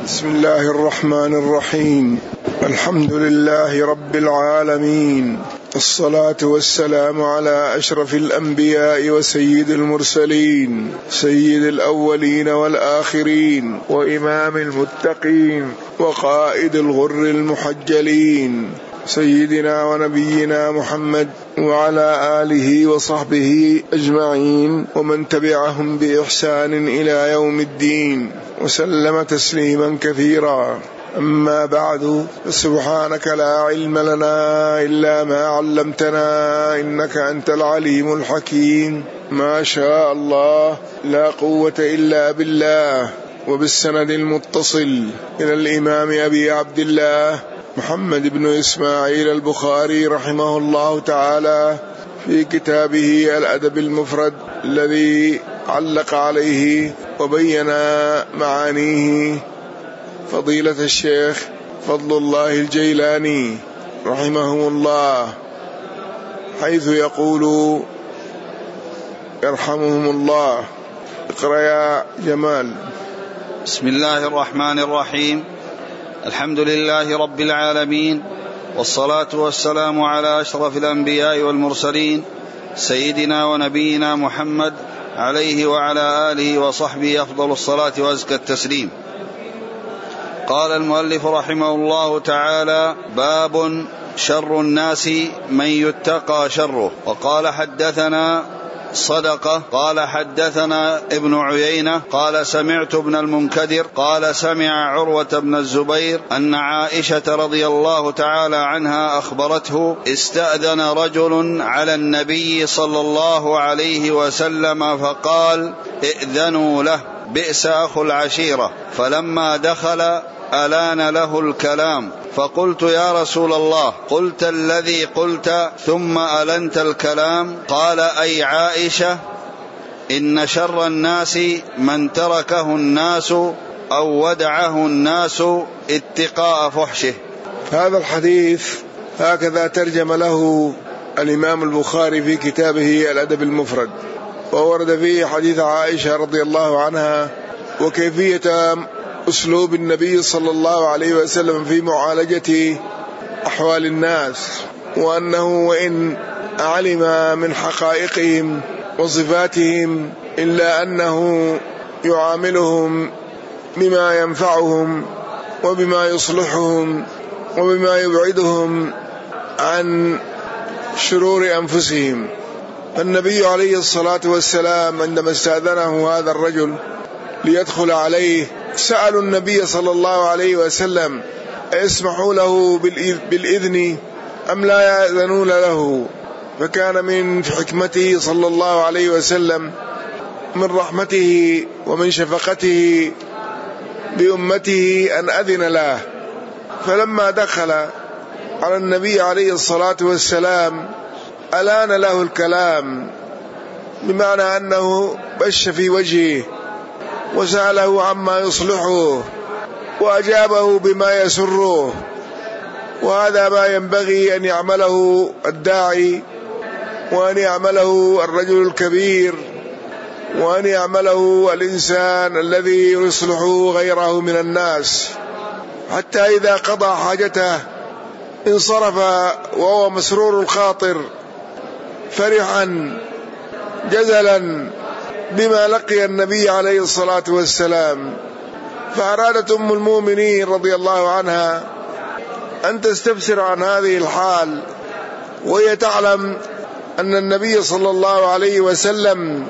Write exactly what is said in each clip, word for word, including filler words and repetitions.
بسم الله الرحمن الرحيم. الحمد لله رب العالمين، الصلاة والسلام على أشرف الأنبياء وسيد المرسلين، سيد الأولين والآخرين، وإمام المتقين، وقائد الغر المحجلين، سيدنا ونبينا محمد وعلى آله وصحبه أجمعين، ومن تبعهم بإحسان إلى يوم الدين، وسلم تسليما كثيرا. أما بعد، سبحانك لا علم لنا إلا ما علمتنا إنك أنت العليم الحكيم. ما شاء الله، لا قوة إلا بالله. وبالسند المتصل إلى الإمام أبي عبد الله محمد بن إسماعيل البخاري رحمه الله تعالى في كتابه الأدب المفرد الذي علق عليه وبين معانيه فضيلة الشيخ فضل الله الجيلاني رحمه الله، حيث يقول يرحمهم الله. اقرأ يا جمال. بسم الله الرحمن الرحيم. الحمد لله رب العالمين، والصلاة والسلام على أشرف الأنبياء والمرسلين، سيدنا ونبينا محمد عليه وعلى آله وصحبه أفضل الصلاة وأزكى التسليم. قال المؤلف رحمه الله تعالى: باب شر الناس من يتقى شره. وقال حدثنا صدقة قال حدثنا ابن عيينة قال سمعت ابن المنكدر قال سمع عروة بن الزبير أن عائشة رضي الله تعالى عنها أخبرته: استأذن رجل على النبي صلى الله عليه وسلم فقال: ائذنوا له، بئس أخو العشيرة. فلما دخل ألان له الكلام، فقلت: يا رسول الله، قلت الذي قلت ثم ألنت الكلام؟ قال: أي عائشة، إن شر الناس من تركه الناس أو ودعه الناس اتقاء فحشه. هذا الحديث هكذا ترجم له الإمام البخاري في كتابه الأدب المفرد، وورد فيه حديث عائشة رضي الله عنها وكيفية أسلوب النبي صلى الله عليه وسلم في معالجة أحوال الناس، وأنه وإن علم من حقائقهم وصفاتهم إلا أنه يعاملهم بما ينفعهم وبما يصلحهم وبما يبعدهم عن شرور أنفسهم. النبي عليه الصلاة والسلام عندما استأذنه هذا الرجل ليدخل عليه سألوا النبي صلى الله عليه وسلم: يسمحوا له بالإذن أم لا يأذنون له؟ فكان من حكمته صلى الله عليه وسلم، من رحمته ومن شفقته بأمته، أن أذن له. فلما دخل على النبي عليه الصلاة والسلام ألان له الكلام، بمعنى أنه بش في وجهه وسأله عما يصلحه وأجابه بما يسره، وهذا ما ينبغي أن يعمله الداعي، وأن يعمله الرجل الكبير، وأن يعمله الإنسان الذي يصلح غيره من الناس، حتى إذا قضى حاجته انصرف وهو مسرور الخاطر فرحا جزلا بما لقي النبي عليه الصلاة والسلام. فأرادت أم المؤمنين رضي الله عنها أن تستفسر عن هذه الحال، وهي تعلم أن النبي صلى الله عليه وسلم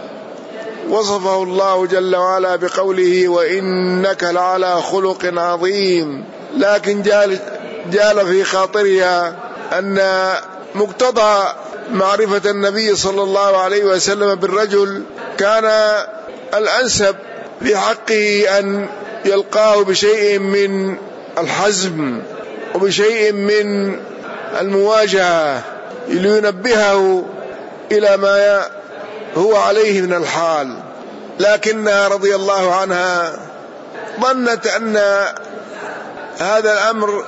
وصفه الله جل وعلا بقوله: وإنك لعلى خلق عظيم. لكن جال, جال في خاطرها أن مقتضى معرفة النبي صلى الله عليه وسلم بالرجل كان الأنسب في حقه أن يلقاه بشيء من الحزم وبشيء من المواجهة لينبهه إلى ما هو عليه من الحال. لكنها رضي الله عنها ظنت أن هذا الأمر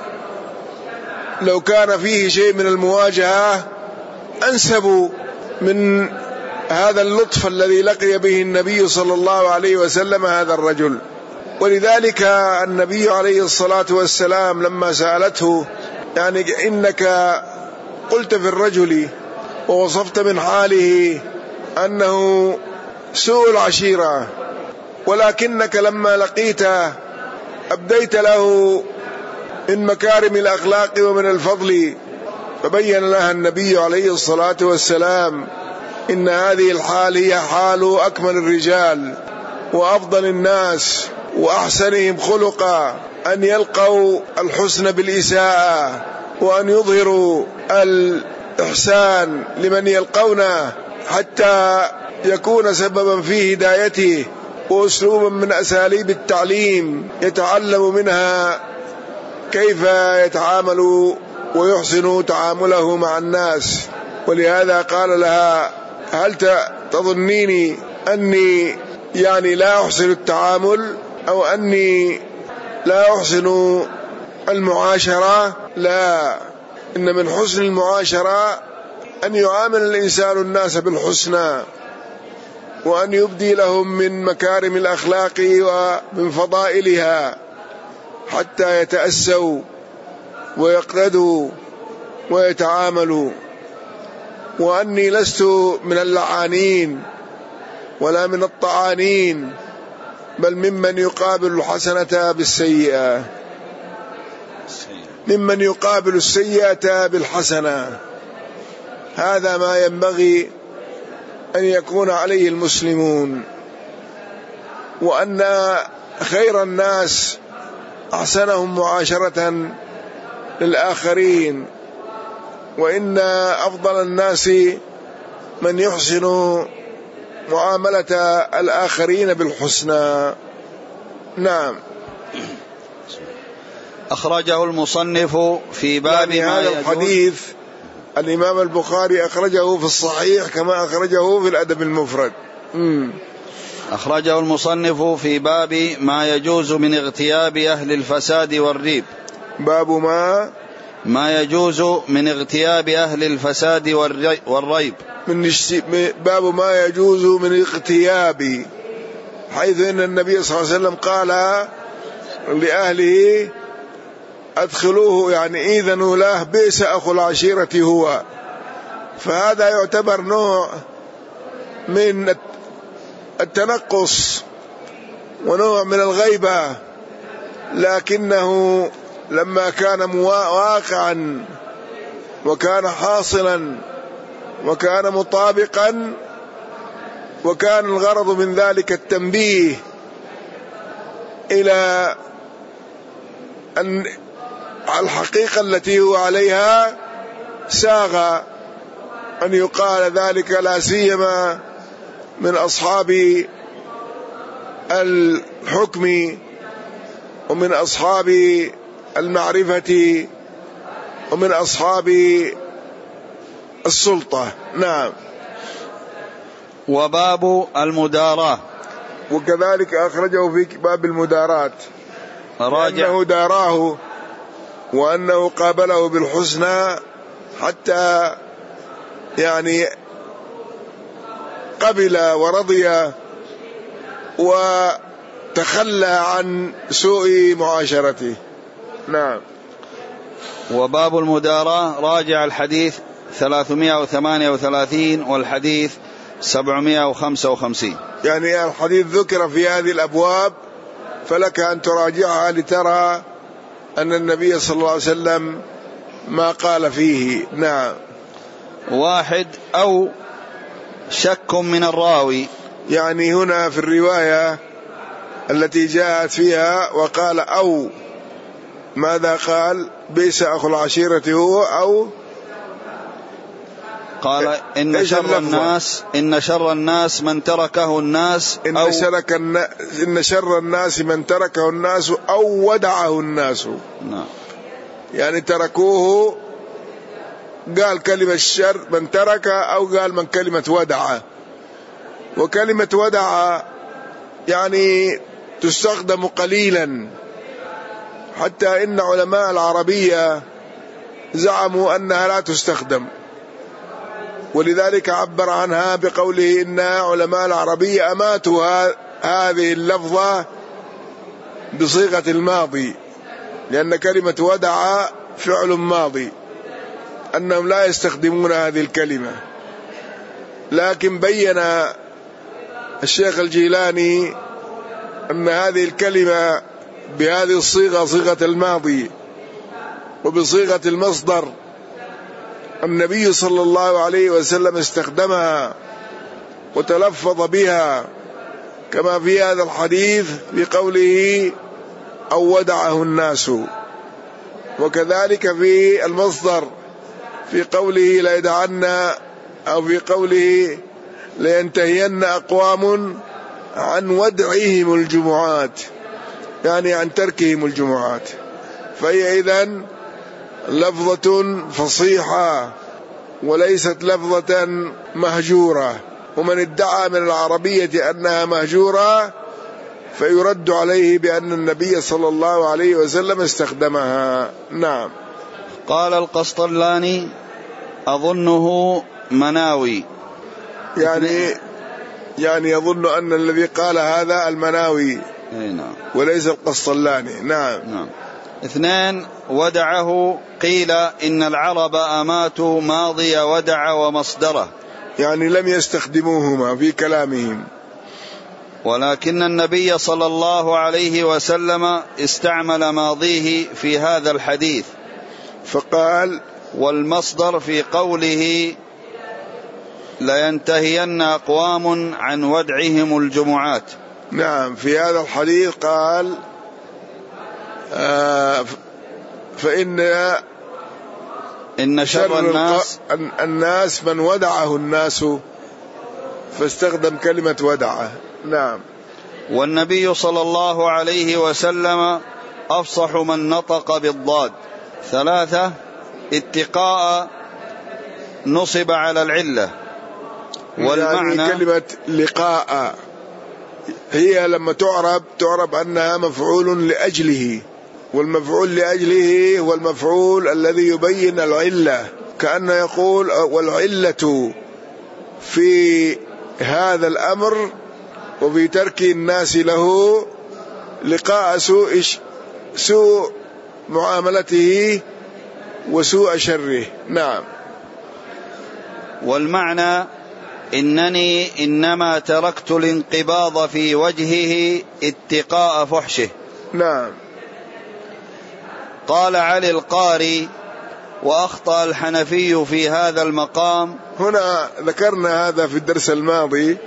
لو كان فيه شيء من المواجهة أنسب من هذا اللطف الذي لقي به النبي صلى الله عليه وسلم هذا الرجل. ولذلك النبي عليه الصلاة والسلام لما سألته يعني إنك قلت في الرجل ووصفت من حاله أنه سوء العشيرة، ولكنك لما لقيته أبديت له من مكارم الأخلاق ومن الفضل، فبين لها النبي عليه الصلاة والسلام إن هذه الحال هي حال أكمل الرجال وأفضل الناس وأحسنهم خلقا، أن يلقوا الحسن بالإساءة وأن يظهروا الإحسان لمن يلقونه حتى يكون سببا في هدايته، وأسلوبا من أساليب التعليم يتعلم منها كيف يتعامل ويحسن تعامله مع الناس. ولهذا قال لها هل تظنيني أني يعني لا أحسن التعامل أو أني لا أحسن المعاشرة؟ لا، إن من حسن المعاشرة أن يعامل الإنسان الناس بالحسنى، وأن يبدي لهم من مكارم الأخلاق ومن فضائلها حتى يتأسوا ويقتدوا ويتعاملوا. وأني لست من اللعانين ولا من الطعانين، بل ممن يقابل الحسنة بالسيئة، ممن يقابل السيئة بالحسنة. هذا ما ينبغي أن يكون عليه المسلمون، وأن خير الناس أحسنهم معاشرة للآخرين، وإن أفضل الناس من يحسن معاملة الآخرين بالحسنى. نعم. أخرجه المصنف في باب يعني ما هذا الحديث الإمام البخاري أخرجه في الصحيح كما أخرجه في الأدب المفرد. مم. أخرجه المصنف في باب ما يجوز من اغتياب أهل الفساد والريب. باب ما ما يجوز من اغتياب أهل الفساد والريب من باب ما يجوز من اغتياب، حيث أن النبي صلى الله عليه وسلم قال لأهله أدخلوه، يعني إذنوا له، بئس أخو العشيرة هو. فهذا يعتبر نوع من التنقص ونوع من الغيبة، لكنه لما كان واقعا وكان حاصلا وكان مطابقا، وكان الغرض من ذلك التنبيه إلى أن الحقيقة التي هو عليها، ساغ أن يقال ذلك، لا سيما من أصحاب الحكم ومن أصحاب المعرفة ومن أصحاب السلطة. نعم. وباب المداراة، وكذلك أخرجه في باب المدارات، راجع أنه داراه وأنه قابله بالحسنى حتى يعني قبل ورضي وتخلى عن سوء معاشرته. نعم. وباب المداراة راجع الحديث ثلاثمائة وثمانية وثلاثين والحديث سبعمائة وخمسة وخمسين، يعني الحديث ذكر في هذه الأبواب، فلك أن تراجعها لترى أن النبي صلى الله عليه وسلم ما قال فيه. نعم. واحد أو شك من الراوي، يعني هنا في الرواية التي جاءت فيها وقال أو، ماذا قال؟ بئس أخو العشيرة هو، أو قال إن شر الناس إن شر الناس من تركه الناس، إن, أو شرك النا إن شر الناس من تركه الناس أو ودعه الناس. نعم. يعني تركوه، قال كلمة الشر من ترك، أو قال من كلمة ودع. وكلمة ودع يعني تستخدم قليلا، حتى إن علماء العربية زعموا أنها لا تستخدم، ولذلك عبر عنها بقوله إن علماء العربية أماتوا هذه اللفظة بصيغة الماضي، لأن كلمة ودع فعل ماضي، أنهم لا يستخدمون هذه الكلمة. لكن بين الشيخ الجيلاني أن هذه الكلمة بهذه الصيغة، صيغة الماضي وبصيغة المصدر، النبي صلى الله عليه وسلم استخدمها وتلفظ بها، كما في هذا الحديث بقوله أو ودعه الناس، وكذلك في المصدر في قوله لا يدعن، أو في قوله لينتهين أقوام عن ودعهم الجمعات، يعني عن تركهم الجمعات. فهي إذن لفظة فصيحة وليست لفظة مهجورة، ومن ادعى من العربية أنها مهجورة فيرد عليه بأن النبي صلى الله عليه وسلم استخدمها. نعم. قال القسطلاني أظنه مناوي، يعني يعني يظن أن الذي قال هذا المناوي وليس القسطلاني. نعم. نعم. اثنان، ودعه قيل إن العرب أماتوا ماضي ودع ومصدره، يعني لم يستخدموهما في كلامهم، ولكن النبي صلى الله عليه وسلم استعمل ماضيه في هذا الحديث فقال والمصدر في قوله لينتهين أقوام عن ودعهم الجمعات. نعم. في هذا الحديث قال آه فإن إن شر الناس الناس من ودعه الناس، فاستخدم كلمة ودعه. نعم. والنبي صلى الله عليه وسلم أفصح من نطق بالضاد. ثلاثة، اتقاء نصب على العلة، والمعنى يعني كلمة لقاء هي لما تعرب تعرب أنها مفعول لأجله، والمفعول لأجله هو المفعول الذي يبين العلة، كأنه يقول والعلة في هذا الأمر وفي ترك الناس له لقاء سوء سوء معاملته وسوء شره. نعم. والمعنى إنني إنما تركت الانقباض في وجهه اتقاء فحشه. نعم. قال علي القاري وأخطأ الحنفي في هذا المقام. هنا ذكرنا هذا في الدرس الماضي،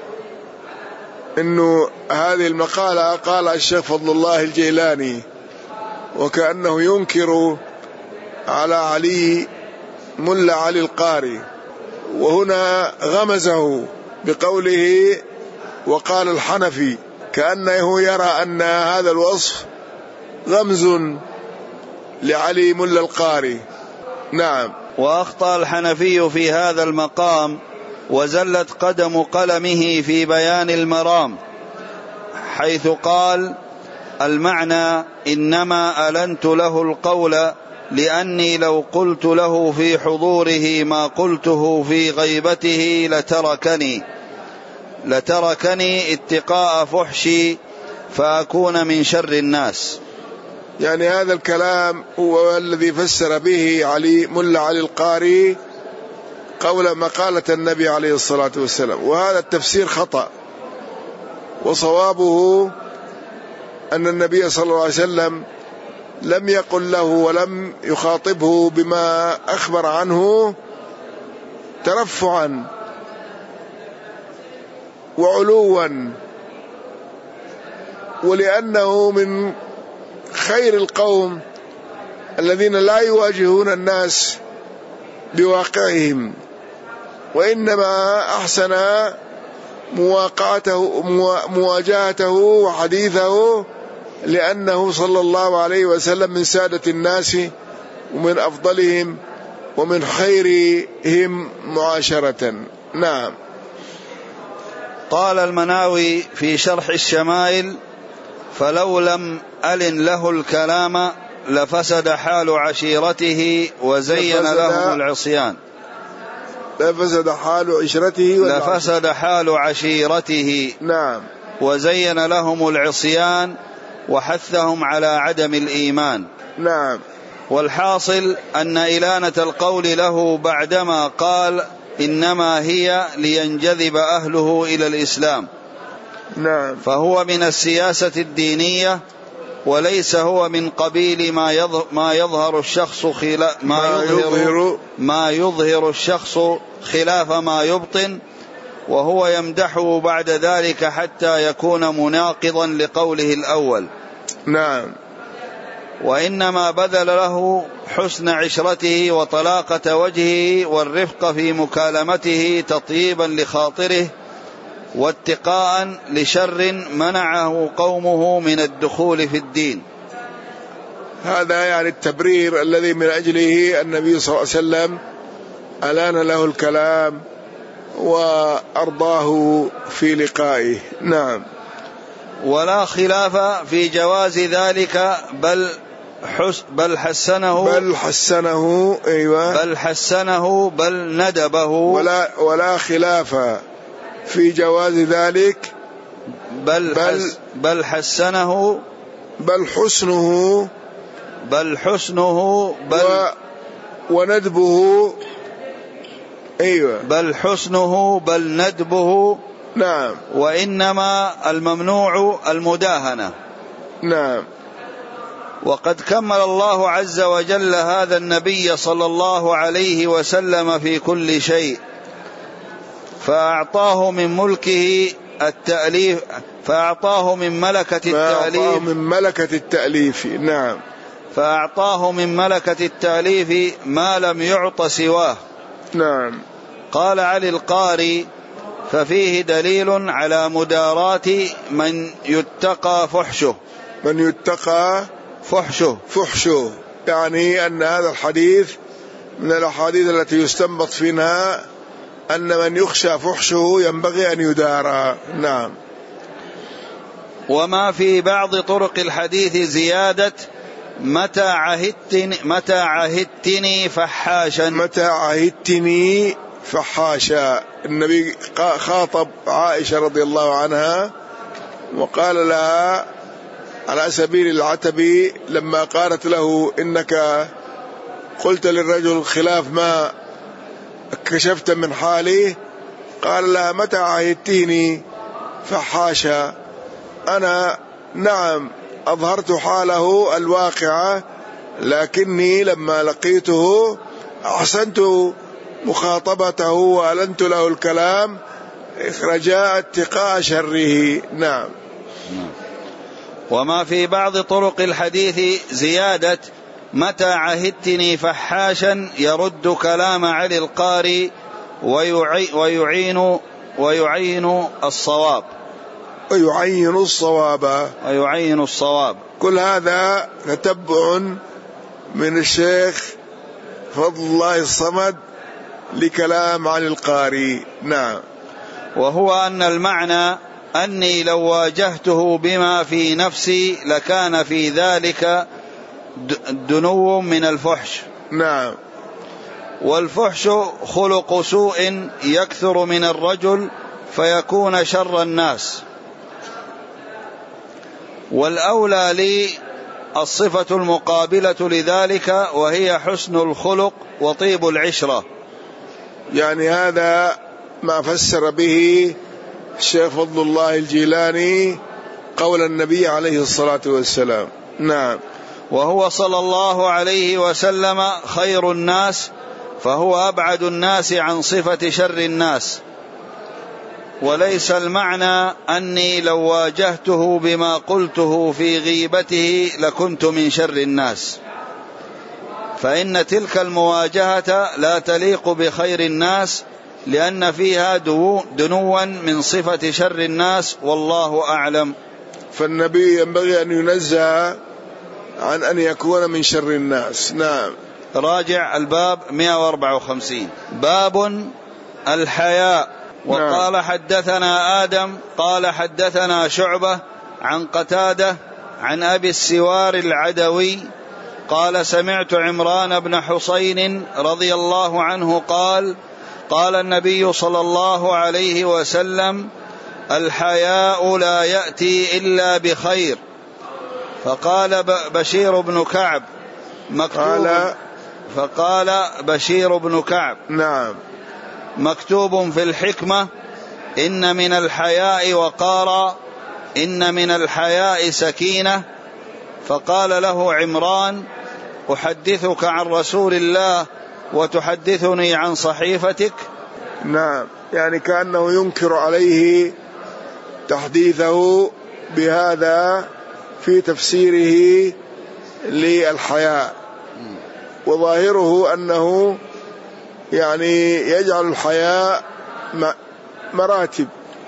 إنه هذه المقالة قال الشيخ فضل الله الجيلاني وكأنه ينكر على علي ملا علي القاري، وهنا غمزه بقوله وقال الحنفي، كأنه يرى أن هذا الوصف غمز لعلي ملا القاري. نعم. وأخطأ الحنفي في هذا المقام وزلت قدم قلمه في بيان المرام، حيث قال المعنى إنما ألنت له القول لأني لو قلت له في حضوره ما قلته في غيبته لتركني لتركني اتقاء فحشي فأكون من شر الناس. يعني هذا الكلام هو الذي فسر به علي ملا علي القاري قول مقالة النبي عليه الصلاة والسلام، وهذا التفسير خطأ، وصوابه أن النبي صلى الله عليه وسلم لم يقل له ولم يخاطبه بما أخبر عنه ترفعا وعلوا، ولأنه من خير القوم الذين لا يواجهون الناس بواقعهم، وإنما أحسن مواقعته مواجهته وحديثه، لأنه صلى الله عليه وسلم من سادة الناس ومن أفضلهم ومن خيرهم معاشرة. نعم. قال المناوي في شرح الشمائل فلو لم ألن له الكلام لفسد حال عشيرته وزين لهم العصيان. لفسد حال عشرته لفسد حال عشيرته. نعم. وزين لهم العصيان وحثهم على عدم الإيمان. نعم. والحاصل أن إلانة القول له بعدما قال إنما هي لينجذب أهله إلى الإسلام. نعم. فهو من السياسة الدينية، وليس هو من قبيل ما يظهر, ما يظهر الشخص خلاف ما, ما يظهر ما يظهر الشخص خلاف ما يبطن، وهو يمدحه بعد ذلك حتى يكون مناقضا لقوله الأول. نعم. وإنما بذل له حسن عشرته وطلاقة وجهه والرفق في مكالمته تطيبا لخاطره واتقاء لشر منعه قومه من الدخول في الدين. هذا يعني التبرير الذي من أجله النبي صلى الله عليه وسلم ألان له الكلام وأرضاه في لقائه. نعم. ولا خلاف في جواز ذلك، بل حس بل حسنه بل حسنه أيوة بل حسنه بل ندبه ولا ولا خلاف في جواز ذلك، بل بل, بل حسنه بل حسنه بل حسنه بل و وندبه أيوة بل حسنه بل ندبه. نعم. وإنما الممنوع المداهنة. نعم. وقد كمل الله عز وجل هذا النبي صلى الله عليه وسلم في كل شيء، فأعطاه من ملكه التأليف فأعطاه من ملكة التأليف من ملكة التأليف. نعم. فأعطاه من ملكة التأليف ما لم يعط سواه. نعم. قال علي القاري: ففيه دليل على مداراة من يتقى فحشه. من يتقى فحشه فحشه يعني أن هذا الحديث من الأحاديث التي يستنبط منها أن من يخشى فحشه ينبغي أن يدارى. نعم. وما في بعض طرق الحديث زيادة متى عهدتني متى عهدتني فحاشا. متى عهدتني فحاشا. النبي خاطب عائشة رضي الله عنها وقال لها على سبيل العتب لما قالت له إنك قلت للرجل خلاف ما كشفت من حالي، قال لها متى عهدتني فحاشا. أنا نعم أظهرت حاله الواقعة، لكني لما لقيته أحسنت مخاطبته وألنت له الكلام رجاء اتقاء شره. نعم. وما في بعض طرق الحديث زيادة متى عهدتني فحاشا يرد كلام علي القاري ويعين ويعين الصواب ويعين الصواب ويعين الصواب كل هذا تتبع من الشيخ فضل الله الصمد لكلام علي القاري. نعم. وهو أن المعنى أني لو واجهته بما في نفسي لكان في ذلك دنو من الفحش. نعم. والفحش خلق سوء يكثر من الرجل فيكون شر الناس، والأولى لي الصفة المقابلة لذلك وهي حسن الخلق وطيب العشرة. يعني هذا ما فسر به الشيخ فضل الله الجيلاني قول النبي عليه الصلاة والسلام. نعم. وهو صلى الله عليه وسلم خير الناس، فهو أبعد الناس عن صفة شر الناس. وليس المعنى أني لو واجهته بما قلته في غيبته لكنت من شر الناس، فإن تلك المواجهة لا تليق بخير الناس لأن فيها دنوا من صفة شر الناس، والله أعلم. فالنبي ينبغي أن ينزه عن أن يكون من شر الناس. نعم. راجع الباب مئة وأربعة وخمسين. باب الحياء. وقال نعم. حدثنا آدم قال حدثنا شعبة عن قتادة عن أبي السوار العدوي قال سمعت عمران بن حسين رضي الله عنه قال قال النبي صلى الله عليه وسلم الحياء لا يأتي إلا بخير، فقال بشير بن كعب مكتوب قال فقال بشير بن كعب نعم مكتوب في الحكمة إن من الحياء وقارا إن من الحياء سكينة. فقال له عمران أحدثك عن رسول الله وتحدثني عن صحيفتك؟ نعم، يعني كأنه ينكر عليه تحديثه بهذا في تفسيره للحياء، وظاهره أنه يعني يجعل الحياء مراتب،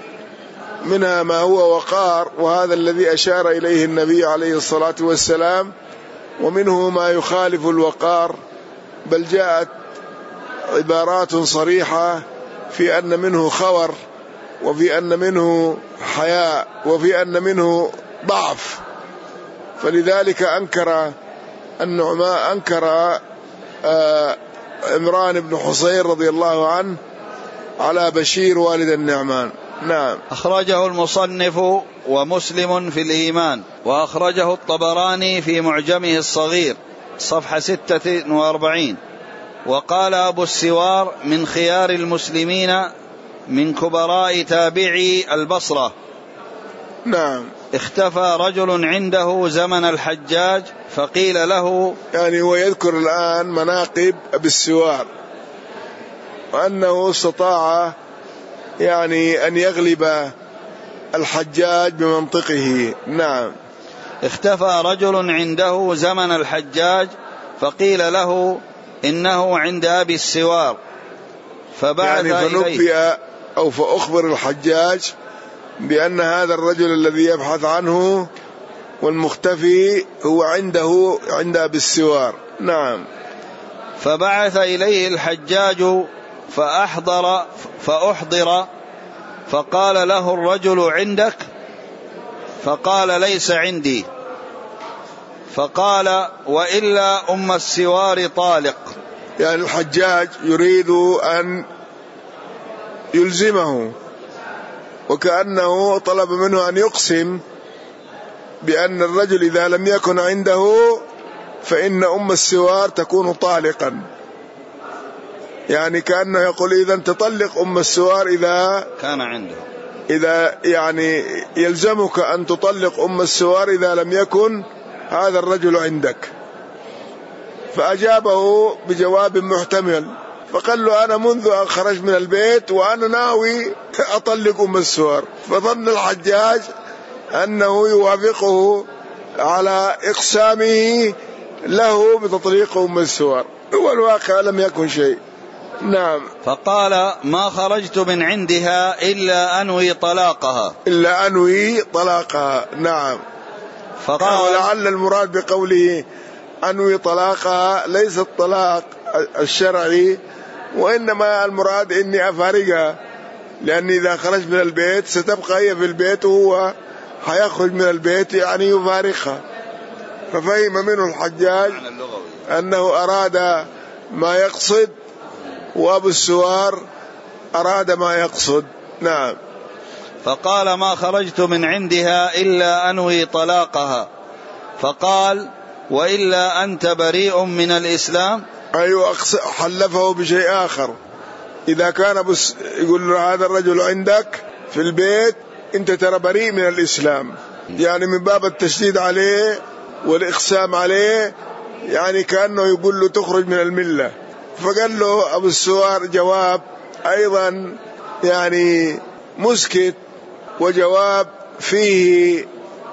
منها ما هو وقار وهذا الذي أشار إليه النبي عليه الصلاة والسلام، ومنه ما يخالف الوقار، بل جاءت عبارات صريحة في أن منه خور، وفي أن منه حياء، وفي أن منه ضعف. فلذلك أنكر النعمان أنكر آه عمران بن حصين رضي الله عنه على بشير والد النعمان. نعم. أخرجه المصنف ومسلم في الإيمان، وأخرجه الطبراني في معجمه الصغير صفحة ستة وأربعين. وقال أبو السوار من خيار المسلمين من كبراء تابعي البصرة. نعم. اختفى رجل عنده زمن الحجاج فقيل له، يعني هو يذكر الآن مناقب أبي السوار، وأنه استطاع يعني أن يغلب الحجاج بمنطقه. نعم. اختفى رجل عنده زمن الحجاج فقيل له إنه عند أبي السوار فبعث يعني فنبئ أو فأخبر الحجاج بأن هذا الرجل الذي يبحث عنه والمختفي هو عنده عند أبي السوار. نعم. فبعث إليه الحجاج فأحضر فأحضر فقال له الرجل عندك؟ فقال ليس عندي. فقال وإلا أم السوار طالق. يعني الحجاج يريد أن يلزمه، وكأنه طلب منه أن يقسم بأن الرجل إذا لم يكن عنده فإن أم السوار تكون طالقا، يعني كأنه يقول إذا تطلق أم السوار إذا كان عنده، إذا يعني يلزمك أن تطلق أم السوار إذا لم يكن هذا الرجل عندك. فأجابه بجواب محتمل، فقال له أنا منذ أن خرج من البيت وأنا ناوي أطلق أم السوار. فظن الحجاج أنه يوافقه على إقسامه له بتطليق أم السوار، والواقع لم يكن شيء. نعم. فقال ما خرجت من عندها إلا أنوي طلاقها إلا أنوي طلاقها. نعم. فقال ولعل المراد بقوله أنوي طلاقها ليس الطلاق الشرعي، وإنما المراد إني أفارقها، لأن إذا خرج من البيت ستبقى هي في البيت وهو حيخرج من البيت يعني يفارقها. ففهم منه الحجاج أنه أراد ما يقصد، وأبو السوار أراد ما يقصد. نعم. فقال ما خرجت من عندها إلا أنوي طلاقها. فقال وإلا أنت بريء من الإسلام. أيوة، حلفه بشيء آخر. إذا كان بس يقول له هذا الرجل عندك في البيت أنت ترى بريء من الإسلام، يعني من باب التشديد عليه والإقسام عليه، يعني كأنه يقول له تخرج من الملة. فقال له أبو السوار جواب أيضا يعني مسكت، وجواب فيه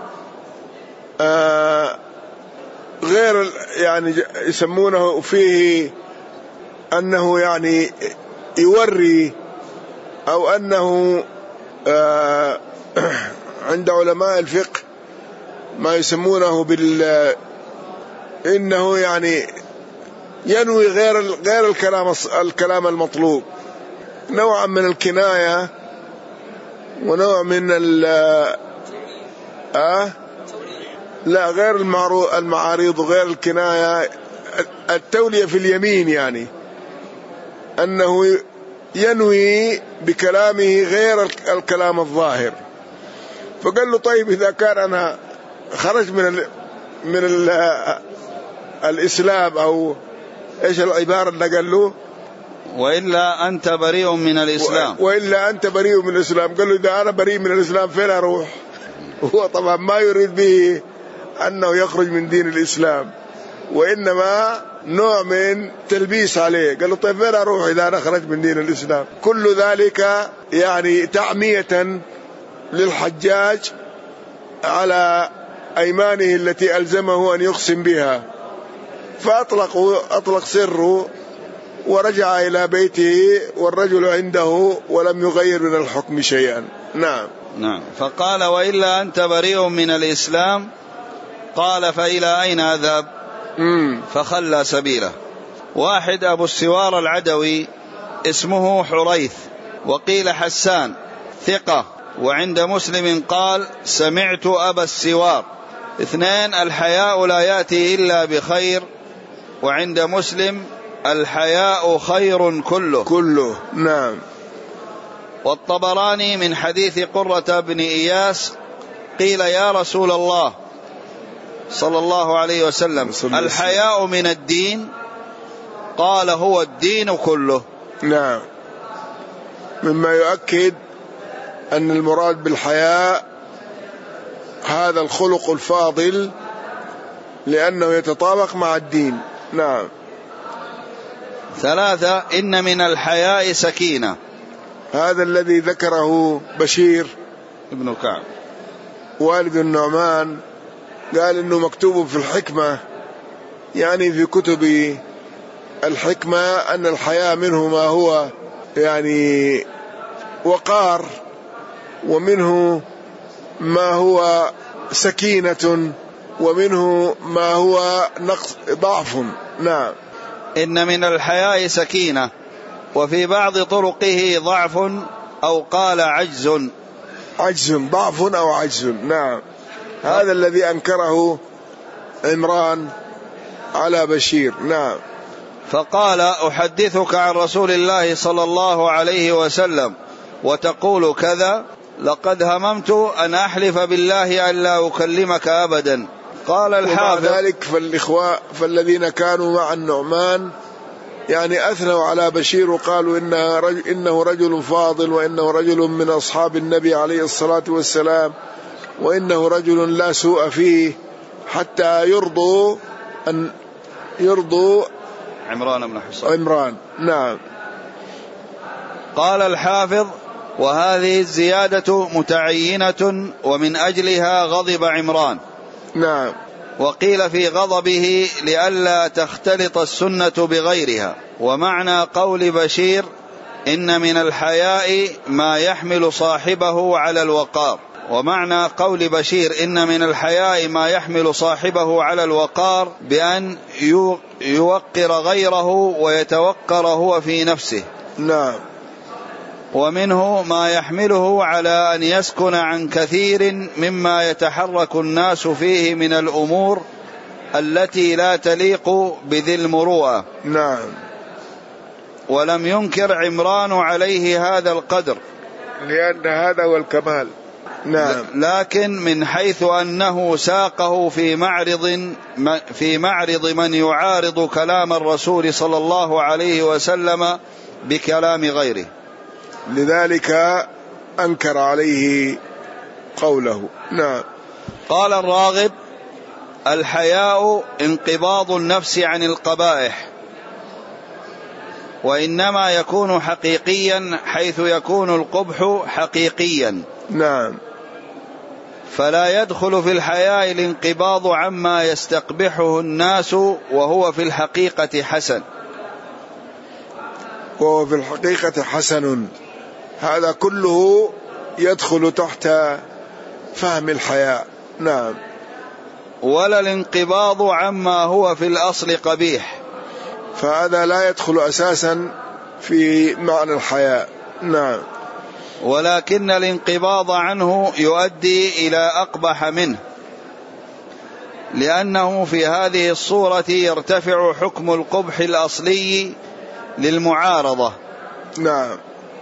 آه غير يعني يسمونه فيه أنه يعني يوري، أو أنه آه عند علماء الفقه ما يسمونه بال إنه يعني ينوي غير غير الكلام الكلام المطلوب، نوعا من الكناية ونوع من ال آه لا غير المعاريض وغير الكناية، التولية في اليمين، يعني أنه ينوي بكلامه غير الكلام الظاهر. فقال له طيب إذا كان أنا خرج من من الإسلام، أو إيش العبارة اللي قال له؟ وإلا أنت بريء من الإسلام. وإلا أنت بريء من الإسلام. قال له إذا أنا بريء من الإسلام فين أروح؟ هو طبعا ما يريد به أنه يخرج من دين الإسلام، وإنما نوع من تلبيس عليه. قال له طيب فين أروح إذا أنا خرج من دين الإسلام؟ كل ذلك يعني تعمية للحجاج على أيمانه التي ألزمه أن يقسم بها، فأطلقوا أطلق سره ورجع إلى بيته والرجل عنده ولم يغير من الحكم شيئا. نعم. نعم. فقال وإلا أنت بريء من الإسلام. قال فإلى أين أذهب؟ مم. فخلى سبيله. واحد أبو السوار العدوي اسمه حريث، وقيل حسان، ثقة، وعند مسلم قال سمعت أبا السوار. اثنين الحياء لا يأتي إلا بخير، وعند مسلم الحياء خير كله كله. نعم. والطبراني من حديث قرة بن إياس قيل يا رسول الله صلى الله عليه وسلم الحياء من الدين؟ قال هو الدين كله. نعم. مما يؤكد أن المراد بالحياء هذا الخلق الفاضل لأنه يتطابق مع الدين. نعم. ثلاثة إن من الحياء سكينة. هذا الذي ذكره بشير ابن كعب والد النعمان، قال إنه مكتوب في الحكمة، يعني في كتب الحكمة، أن الحياء منه ما هو يعني وقار، ومنه ما هو سكينة، ومنه ما هو نقص ضعف. نعم. إن من الحياء سكينة، وفي بعض طرقه ضعف أو قال عجز. عجز، ضعف أو عجز. نعم. هذا الذي أنكره عمران على بشير. نعم. فقال أحدثك عن رسول الله صلى الله عليه وسلم وتقول كذا؟ لقد هممت أن أحلف بالله أن لا أكلمك أبدا. قال الحافظ ومع ذلك فالإخوة فالذين كانوا مع النعمان يعني أثنوا على بشير وقالوا إنه رجل, إنه رجل فاضل، وإنه رجل من أصحاب النبي عليه الصلاة والسلام، وإنه رجل لا سوء فيه، حتى يرضوا أن يرضوا عمران بن حسين. عمران. نعم. قال الحافظ وهذه الزيادة متعينة ومن أجلها غضب عمران. نعم. وقيل في غضبه لئلا تختلط السنة بغيرها. ومعنى قول بشير إن من الحياء ما يحمل صاحبه على الوقار. ومعنى قول بشير إن من الحياء ما يحمل صاحبه على الوقار بأن يوقر غيره ويتوقر هو في نفسه. نعم. ومنه ما يحمله على أن يسكن عن كثير مما يتحرك الناس فيه من الأمور التي لا تليق بذي المروءة. نعم. ولم ينكر عمران عليه هذا القدر، لأن هذا هو الكمال. نعم. لكن من حيث أنه ساقه في معرض في معرض من يعارض كلام الرسول صلى الله عليه وسلم بكلام غيره، لذلك أنكر عليه قوله. نعم. قال الراغب الحياء انقباض النفس عن القبائح، وإنما يكون حقيقيا حيث يكون القبح حقيقيا. نعم. فلا يدخل في الحياء الانقباض عما يستقبحه الناس وهو في الحقيقة حسن. وهو في الحقيقة حسن، هذا كله يدخل تحت فهم الحياء. نعم. ولا الانقباض عما هو في الأصل قبيح، فهذا لا يدخل أساسا في معنى الحياء. نعم. ولكن الانقباض عنه يؤدي إلى أقبح منه، لأنه في هذه الصورة يرتفع حكم القبح الأصلي للمعارضة. نعم.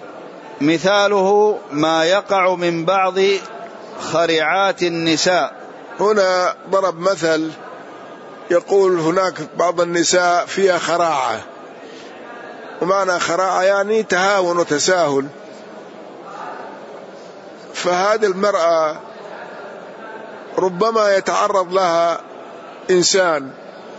مثاله ما يقع من بعض خرعات النساء. هنا ضرب مثل يقول هناك بعض النساء فيها خراعة، ومعنى خراعة يعني تهاون وتساهل، فهذه المرأة ربما يتعرض لها إنسان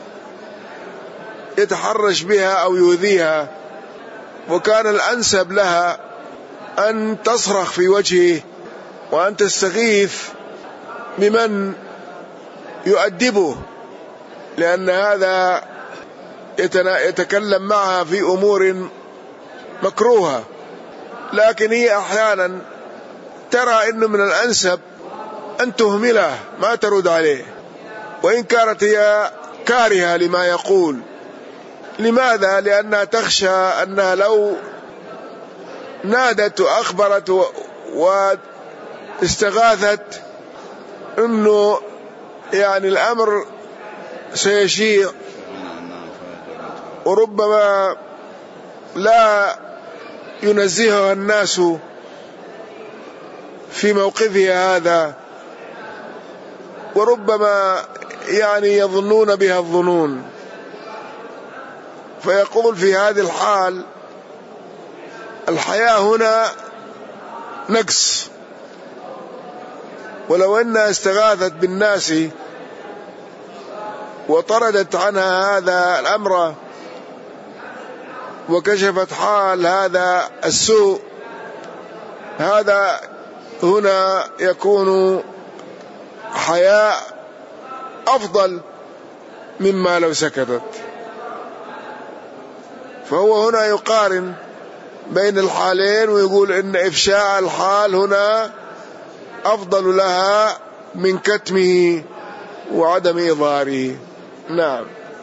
يتحرش بها أو يؤذيها، وكان الأنسب لها أن تصرخ في وجهه وأن تستغيث بمن يؤدبه، لأن هذا يتكلم معها في أمور مكروهة، لكن هي أحيانا ترى أنه من الأنسب أن تهمله ما ترد عليه، وإن كانت هي كارهة لما يقول. لماذا؟ لأنها تخشى أنها لو نادت وأخبرت واستغاثت أنه يعني الأمر سيشيع، وربما لا ينزهها الناس في موقفها هذا، وربما يعني يظنون بها الظنون. فيقول في هذه الحال الحياة هنا نقص، ولو أنها استغاثت بالناس وطردت عنها هذا الأمر وكشفت حال هذا السوء، هذا هنا يكون حياء أفضل مما لو سكتت. فهو هنا يقارن بين الحالين ويقول إن إفشاء الحال هنا أفضل لها من كتمه وعدم إظهاره. نعم.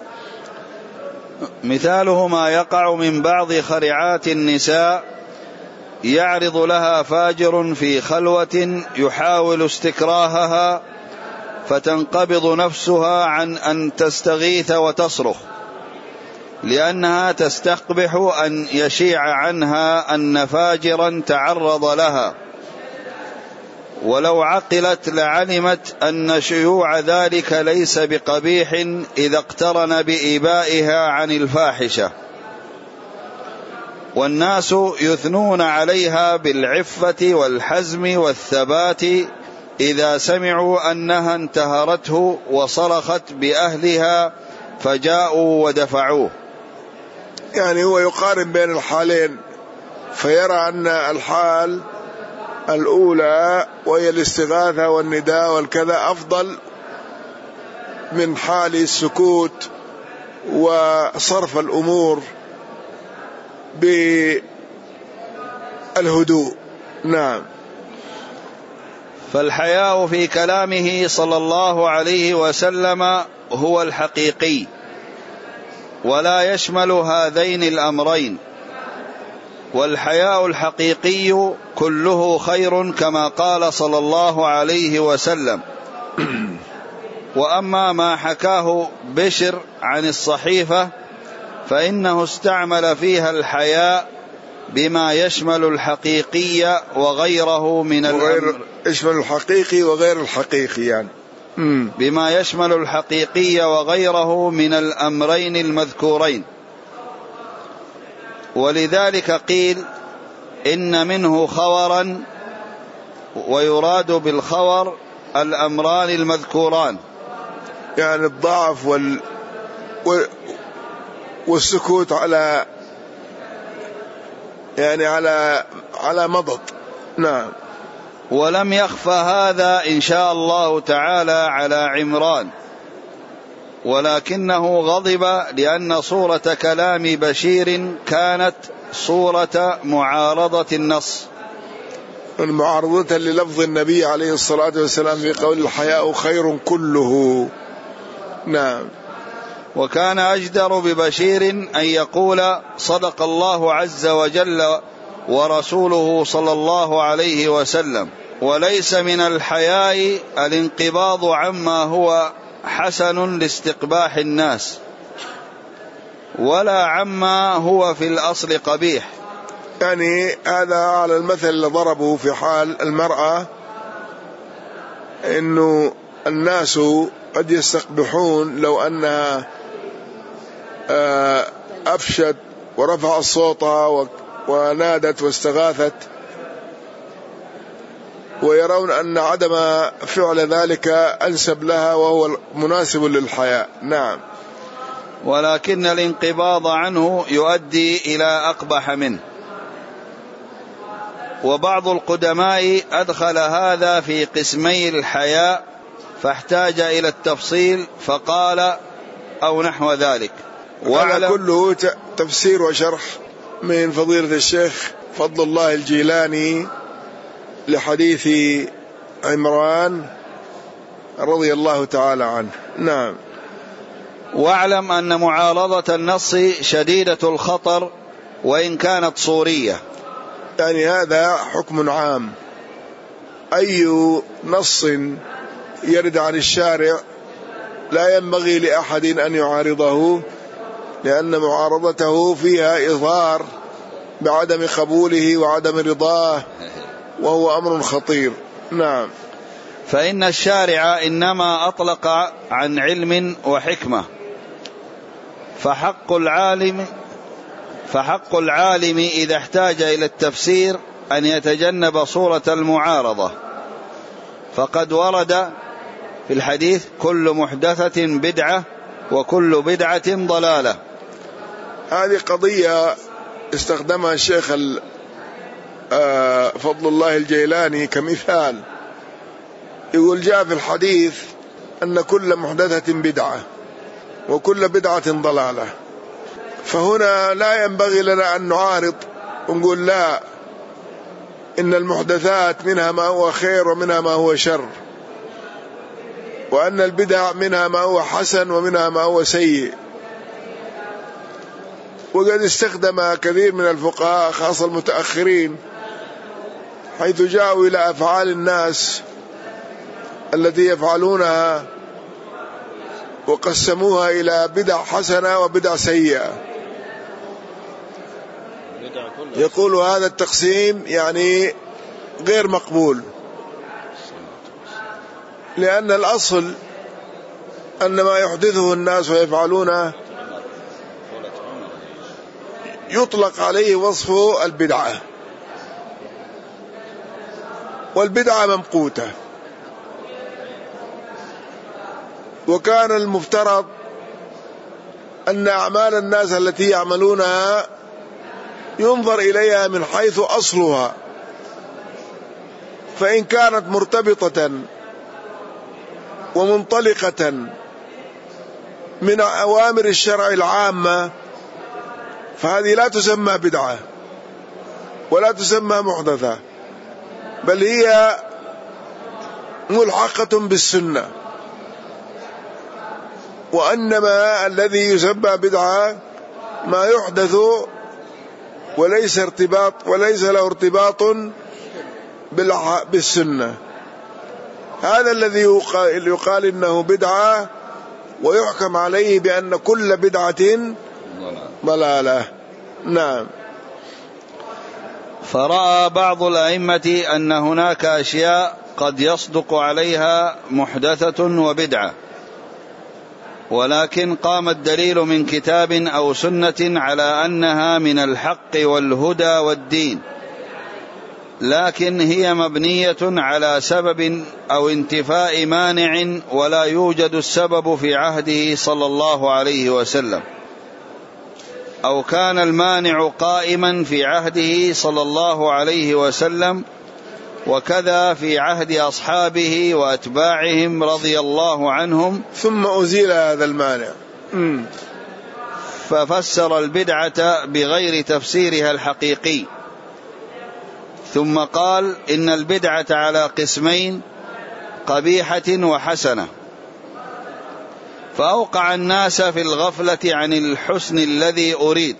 مثاله ما يقع من بعض خرعات النساء يعرض لها فاجر في خلوة يحاول استكراهها فتنقبض نفسها عن أن تستغيث وتصرخ، لأنها تستقبح أن يشيع عنها أن فاجرا تعرض لها، ولو عقلت لعلمت أن شيوع ذلك ليس بقبيح إذا اقترن بإبائها عن الفاحشة. والناس يثنون عليها بالعفة والحزم والثبات إذا سمعوا أنها انتهرته وصرخت بأهلها فجاءوا ودفعوه. يعني هو يقارن بين الحالين، فيرى أن الحال الأولى وهي الاستغاثة والنداء والكذا أفضل من حال السكوت وصرف الأمور بالهدوء. نعم. فالحياء في كلامه صلى الله عليه وسلم هو الحقيقي، ولا يشمل هذين الأمرين. والحياء الحقيقي كله خير كما قال صلى الله عليه وسلم. وأما ما حكاه بشر عن الصحيفة فإنه استعمل فيها الحياء بما يشمل الحقيقي وغيره من الأمر. يشمل الحقيقي وغير الحقيقي، يعني بما يشمل الحقيقي وغيره من الأمرين المذكورين. ولذلك قيل إن منه خورا، ويراد بالخور الأمران المذكوران، يعني الضعف وال... والسكوت على يعني على على مضض. نعم. ولم يخفى هذا إن شاء الله تعالى على عمران، ولكنه غضب لأن صورة كلام بشير كانت صورة معارضة النص، المعارضة للفظ النبي عليه الصلاة والسلام في قول الحياء خير كله. نعم. وكان أجدر ببشير أن يقول صدق الله عز وجل ورسوله صلى الله عليه وسلم. وليس من الحياء الانقباض عما هو حسن لاستقباح الناس، ولا عما هو في الأصل قبيح. يعني هذا على المثل اللي ضربه في حال المرأة، إنه الناس قد يستقبحون لو أنها أفشت ورفع الصوت ونادت واستغاثت، ويرون أن عدم فعل ذلك أنسب لها وهو مناسب للحياء. نعم. ولكن الانقباض عنه يؤدي إلى أقبح منه. وبعض القدماء أدخل هذا في قسمي الحياء فاحتاج إلى التفصيل فقال أو نحو ذلك. وهذا كله تفسير وشرح من فضيلة الشيخ فضل الله الجيلاني لحديث عمران رضي الله تعالى عنه. نعم. واعلم أن معارضة النص شديدة الخطر وإن كانت صورية. يعني هذا حكم عام، أي نص يرد عن الشارع لا ينبغي لأحد أن يعارضه، لأن معارضته فيها إظهار بعدم قبوله وعدم رضاه، وهو أمر خطير. نعم. فإن الشارع إنما أطلق عن علم وحكمة، فحق العالم فحق العالم إذا احتاج إلى التفسير أن يتجنب صورة المعارضة، فقد ورد في الحديث كل محدثة بدعة وكل بدعة ضلالة. هذه قضية استخدمها الشيخ فضل الله الجيلاني كمثال، يقول جاء في الحديث أن كل محدثة بدعة وكل بدعة ضلالة، فهنا لا ينبغي لنا أن نعارض ونقول لا، إن المحدثات منها ما هو خير ومنها ما هو شر، وأن البدع منها ما هو حسن ومنها ما هو سيء. وقد استخدم كثير من الفقهاء خاصة المتأخرين حيث جاءوا إلى أفعال الناس التي يفعلونها وقسموها إلى بدع حسنة وبدع سيئة. يقول هذا التقسيم يعني غير مقبول، لأن الأصل أن ما يحدثه الناس ويفعلونه يطلق عليه وصف البدعة، والبدعة ممقوتة. وكان المفترض أن أعمال الناس التي يعملونها ينظر إليها من حيث أصلها، فإن كانت مرتبطة ومنطلقة من أوامر الشرع العامة فهذه لا تسمى بدعة ولا تسمى محدثة، بل هي ملحقة بالسنة. وأنما الذي يسمى بدعة ما يحدث وليس ارتباط وليس له ارتباط بالسنة، هذا الذي يقال, يقال إنه بدعة، ويحكم عليه بأن كل بدعة ضلالة. نعم. فرأى بعض الأئمة أن هناك أشياء قد يصدق عليها محدثة وبدعة، ولكن قام الدليل من كتاب أو سنة على أنها من الحق والهدى والدين، لكن هي مبنية على سبب أو انتفاء مانع، ولا يوجد السبب في عهده صلى الله عليه وسلم، أو كان المانع قائما في عهده صلى الله عليه وسلم، وكذا في عهد أصحابه وأتباعهم رضي الله عنهم، ثم أزيل هذا المانع. م. ففسر البدعة بغير تفسيرها الحقيقي، ثم قال إن البدعة على قسمين: قبيحة وحسنة، فأوقع الناس في الغفلة عن الحسن الذي أريد،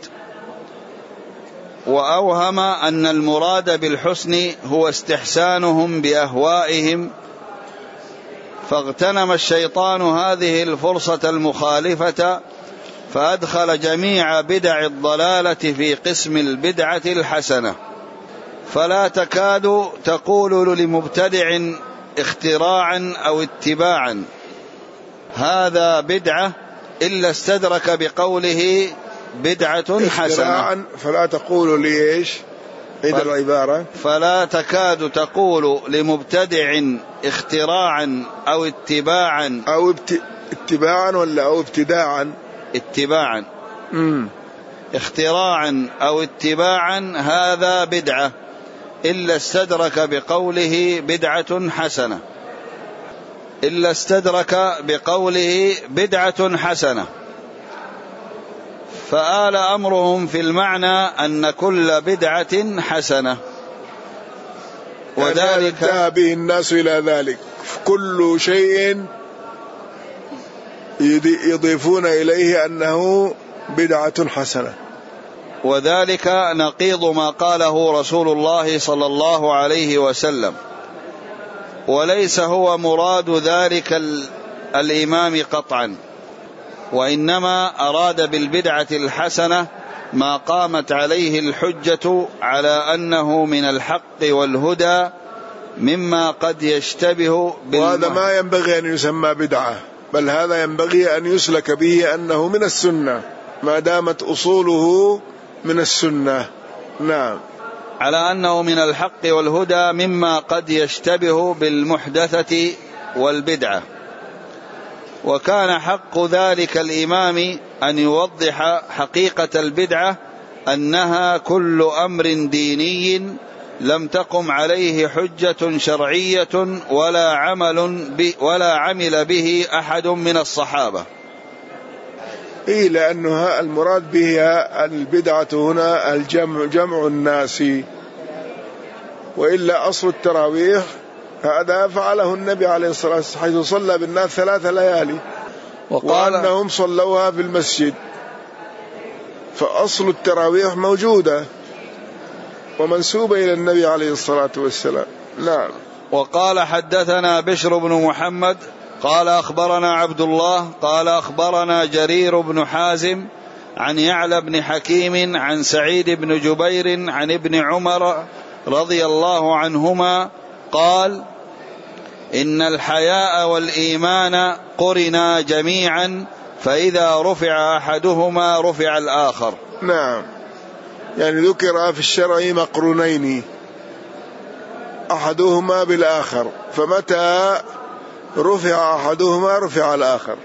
وأوهم أن المراد بالحسن هو استحسانهم بأهوائهم، فاغتنم الشيطان هذه الفرصة المخالفة فأدخل جميع بدع الضلالة في قسم البدعة الحسنة، فلا تكاد تقول لمبتدع اختراعا أو اتباعا هذا بدعة إلا استدرك بقوله بدعة حسنة. فلا تقول لي إيش إذا العبارة فلا تكاد تقول لمبتدع اختراعا أو اتباعا أو ابت... اتباعا ولا أو ابتداعا اتباعا مم. اختراعا أو اتباعا هذا بدعة إلا استدرك بقوله بدعة حسنة إلا استدرك بقوله بدعة حسنة. فآل أمرهم في المعنى أن كل بدعة حسنة، وذلك انتهى به الناس إلى ذلك، كل شيء يضيفون إليه أنه بدعة حسنة. وذلك نقيض ما قاله رسول الله صلى الله عليه وسلم، وليس هو مراد ذلك الإمام قطعا، وإنما أراد بالبدعة الحسنة ما قامت عليه الحجة على أنه من الحق والهدى مما قد يشتبه بالمحدث. وهذا ما ينبغي أن يسمى بدعة، بل هذا ينبغي أن يسلك به أنه من السنة ما دامت أصوله من السنة. نعم، على أنه من الحق والهدى مما قد يشتبه بالمحدثة والبدعة. وكان حق ذلك الإمام أن يوضح حقيقة البدعة أنها كل أمر ديني لم تقم عليه حجة شرعية ولا عمل به ولا عمل به أحد من الصحابة. إيه، لأنها المراد بها البدعة هنا الجمع، جمع الناس، وإلا أصل التراويح هذا فعله النبي عليه الصلاة والسلام حيث صلى بالناس ثلاث ليالي وأنهم صلوها في المسجد، فأصل التراويح موجودة ومنسوبة إلى النبي عليه الصلاة والسلام. نعم. وقال حدثنا بشر بن محمد قال أخبرنا عبد الله قال أخبرنا جرير بن حازم عن يعلى بن حكيم عن سعيد بن جبير عن ابن عمر رضي الله عنهما قال إن الحياء والإيمان قرنا جميعا، فإذا رفع أحدهما رفع الآخر. نعم، يعني ذكر في الشرع مقرونين أحدهما بالآخر، فمتى رفع أحدهما رفع الآخر.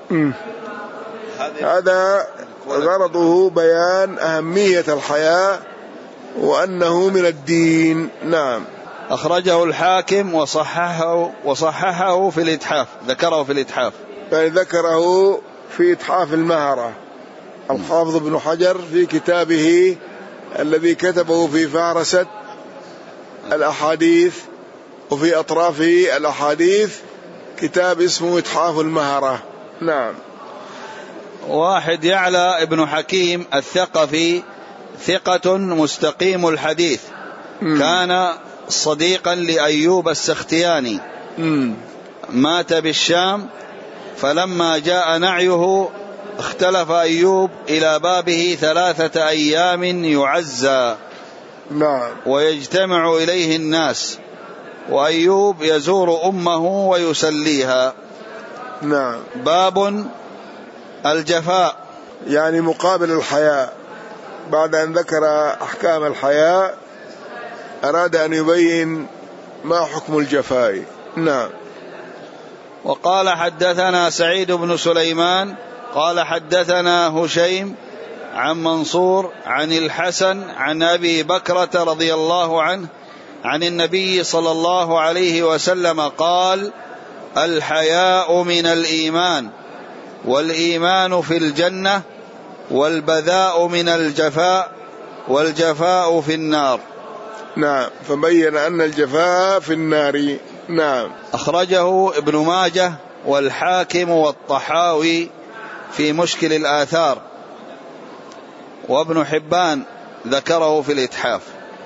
هذا غرضه بيان أهمية الحياء وأنه من الدين. نعم. أخرجه الحاكم وصححه وصححه في الإتحاف، ذكره في الإتحاف، يعني ذكره في إتحاف المهرة الحافظ ابن حجر في كتابه الذي كتبه في فهرسة الأحاديث وفي أطرافه الأحاديث، كتاب اسمه إتحاف المهرة. نعم. واحد يعلى ابن حكيم الثقفي ثقة مستقيم الحديث، م. كان صديقا لأيوب السختياني، م. مات بالشام، فلما جاء نعيه اختلف أيوب إلى بابه ثلاثة أيام يعزى، نعم. ويجتمع إليه الناس، وأيوب يزور أمه ويسليها. نعم. باب الجفاء، يعني مقابل الحياء. بعد أن ذكر أحكام الحياء أراد أن يبين ما حكم الجفاء. نعم. وقال حدثنا سعيد بن سليمان قال حدثنا هشيم عن منصور عن الحسن عن أبي بكرة رضي الله عنه عن النبي صلى الله عليه وسلم قال: الحياء من الإيمان، والإيمان في الجنة، والبذاء من الجفاء، والجفاء في النار. نعم، فبين أن الجفاء في النار. نعم. أخرجه ابن ماجه والحاكم والطحاوي في مشكل الآثار، وابن حبان ذكره في الإتحاف.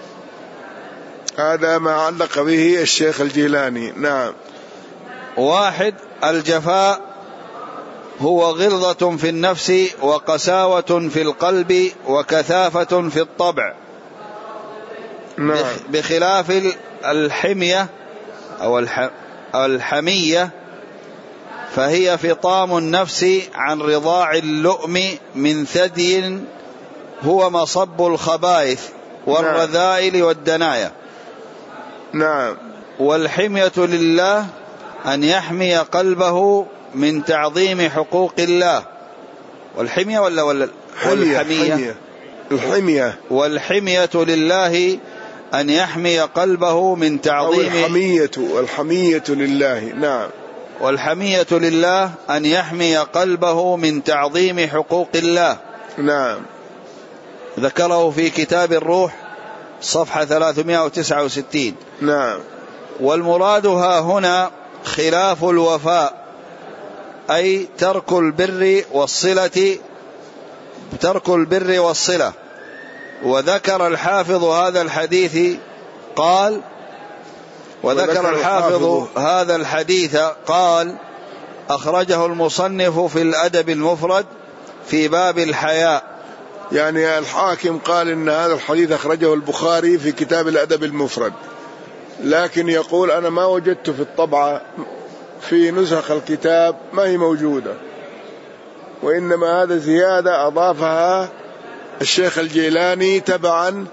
هذا ما علق به الشيخ الجيلاني. نعم. واحد: الجفاء هو غلظة في النفس وقساوة في القلب وكثافة في الطبع. نعم. بخلاف الحمية أو الحمية فهي فطام النفس عن رضاع اللؤم من ثدي هو مصب الخبائث والرذائل والدنايا. نعم. والحمية لله أن يحمي قلبه من تعظيم حقوق الله. والحمية ولا ولا والحمية الحمية والحمية لله أن يحمي قلبه من تعظيم الحمية الحمية لله. نعم. والحمية لله أن يحمي قلبه من تعظيم حقوق الله. نعم. ذكره في كتاب الروح صفحة ثلاثمائة وتسعة وستين. نعم. والمراد ها هنا خلاف الوفاء، أي ترك البر والصلة ترك البر والصلة. وذكر الحافظ هذا الحديث قال وذكر الحافظ هذا الحديث قال أخرجه المصنف في الأدب المفرد في باب الحياء. يعني الحاكم قال إن هذا الحديث أخرجه البخاري في كتاب الأدب المفرد، لكن يقول أنا ما وجدت في الطبعة في نسخ الكتاب ما هي موجودة، وإنما هذا زيادة أضافها الشيخ الجيلاني تبعا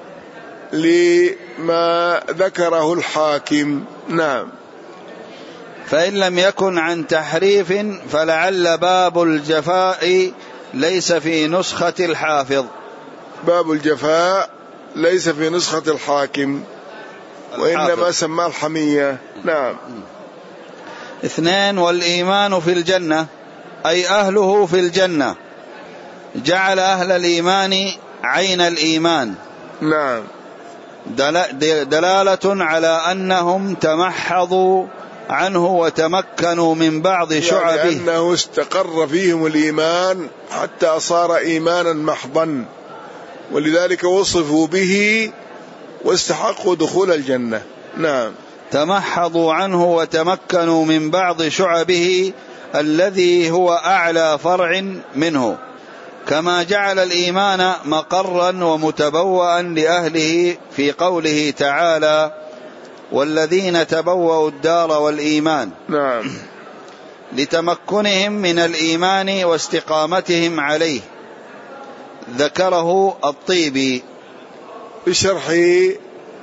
لما ذكره الحاكم. نعم. فإن لم يكن عن تحريف فلعل باب الجفاء ليس في نسخة الحافظ. باب الجفاء ليس في نسخة الحاكم وإنما سماه الحمية. نعم. اثنان. والإيمان في الجنة أي أهله في الجنة، جعل أهل الإيمان عين الإيمان. نعم. دلالة على أنهم تمحضوا عنه وتمكنوا من بعض شعبه، يعني أنه استقر فيهم الإيمان حتى صار إيمانا محضا، ولذلك وصفوا به واستحقوا دخول الجنة. نعم. تمحضوا عنه وتمكنوا من بعض شعبه الذي هو أعلى فرع منه، كما جعل الإيمان مقرا ومتبوأ لأهله في قوله تعالى والذين تبوأوا الدار والإيمان. نعم. لتمكنهم من الإيمان واستقامتهم عليه. ذكره الطيبي بشرحه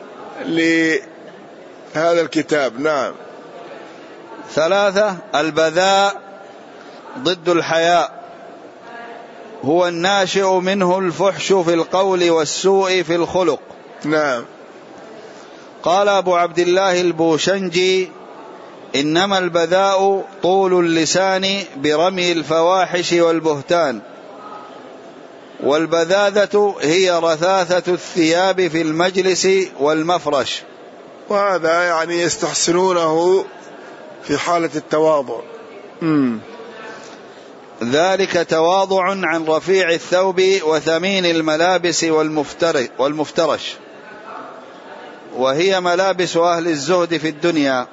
لهذا الكتاب. نعم. ثلاثة. البذاء ضد الحياء، هو الناشئ منه الفحش في القول والسوء في الخلق. نعم. قال أبو عبد الله البوشنجي إنما البذاء طول اللسان برمي الفواحش والبهتان، والبذاذة هي رثاثة الثياب في المجلس والمفرش. وهذا يعني يستحسنونه في حالة التواضع. مم. ذلك تواضع عن رفيع الثوب وثمين الملابس والمفترش، وهي ملابس أهل الزهد في الدنيا.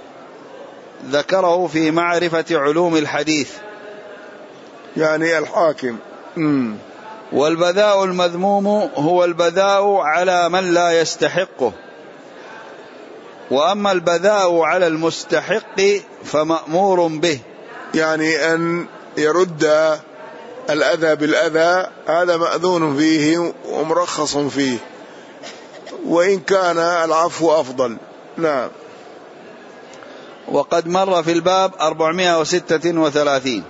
ذكره في معرفة علوم الحديث، يعني الحاكم. مم. والبذاء المذموم هو البذاء على من لا يستحقه، وأما البذاء على المستحق فمأمور به، يعني أن يرد الأذى بالأذى، هذا مأذون فيه ومرخص فيه، وإن كان العفو أفضل. نعم. وقد مر في الباب أربعمائة وستة وثلاثين.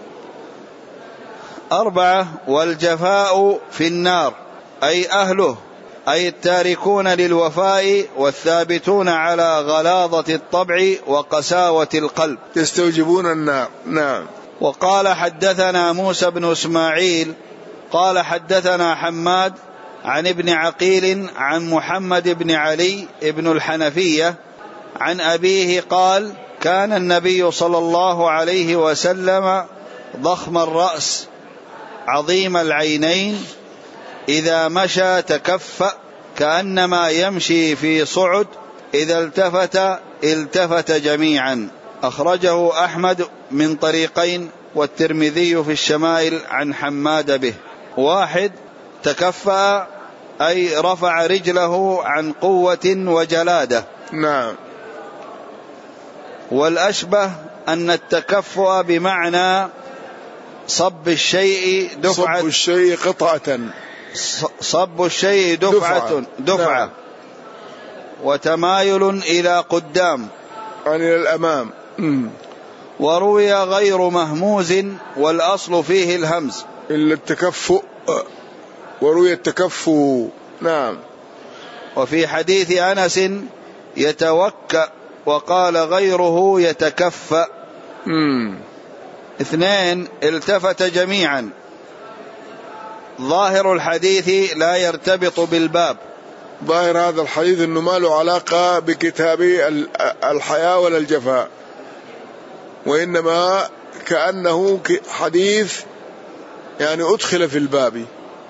أربعة. والجفاء في النار أي أهله، أي التاركون للوفاء والثابتون على غلاظة الطبع وقساوة القلب، يستوجبون النار. نعم. وقال حدثنا موسى بن إسماعيل قال حدثنا حماد عن ابن عقيل عن محمد بن علي بن الحنفية عن أبيه قال كان النبي صلى الله عليه وسلم ضخم الرأس عظيم العينين، إذا مشى تكفأ كأنما يمشي في صعد، إذا التفت التفت جميعا. أخرجه أحمد من طريقين والترمذي في الشمائل عن حماد به. واحد. تكفأ أي رفع رجله عن قوة وجلادة. نعم. والأشبه أن التكفؤ بمعنى صب الشيء دفعة، صب الشيء قطعة، صب الشيء دفعة دفعة, دفعة نعم. وتمايل إلى قدام يعني إلى الأمام. وروي غير مهموز والأصل فيه الهمز إلا التكفؤ، وروي التكفؤ نعم. وفي حديث أنس يتوكأ وقال غيره يتكفأ. مم. اثنين التفت جميعا. ظاهر الحديث لا يرتبط بالباب. ظاهر هذا الحديث أنه ما له علاقة بكتاب الحياة ولا الجفاء، وإنما كأنه حديث يعني أدخل في الباب،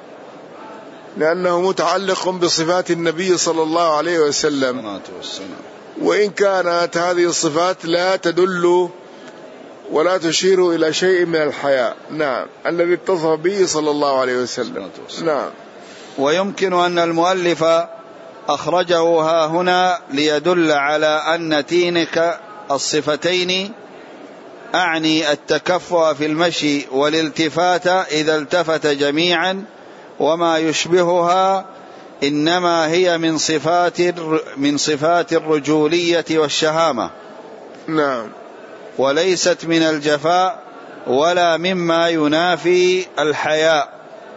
لأنه متعلق بصفات النبي صلى الله عليه وسلم، وإن كانت هذه الصفات لا تدل ولا تشير إلى شيء من الحياء نعم الذي اتصف به صلى الله عليه وسلم. نعم. ويمكن أن المؤلف أخرجه ها هنا ليدل على أن تينك الصفتين، أعني التكفؤ في المشي والالتفات إذا التفت جميعا وما يشبهها، إنما هي من صفات من صفات الرجولية والشهامة. نعم. وليست من الجفاء ولا مما ينافي الحياء.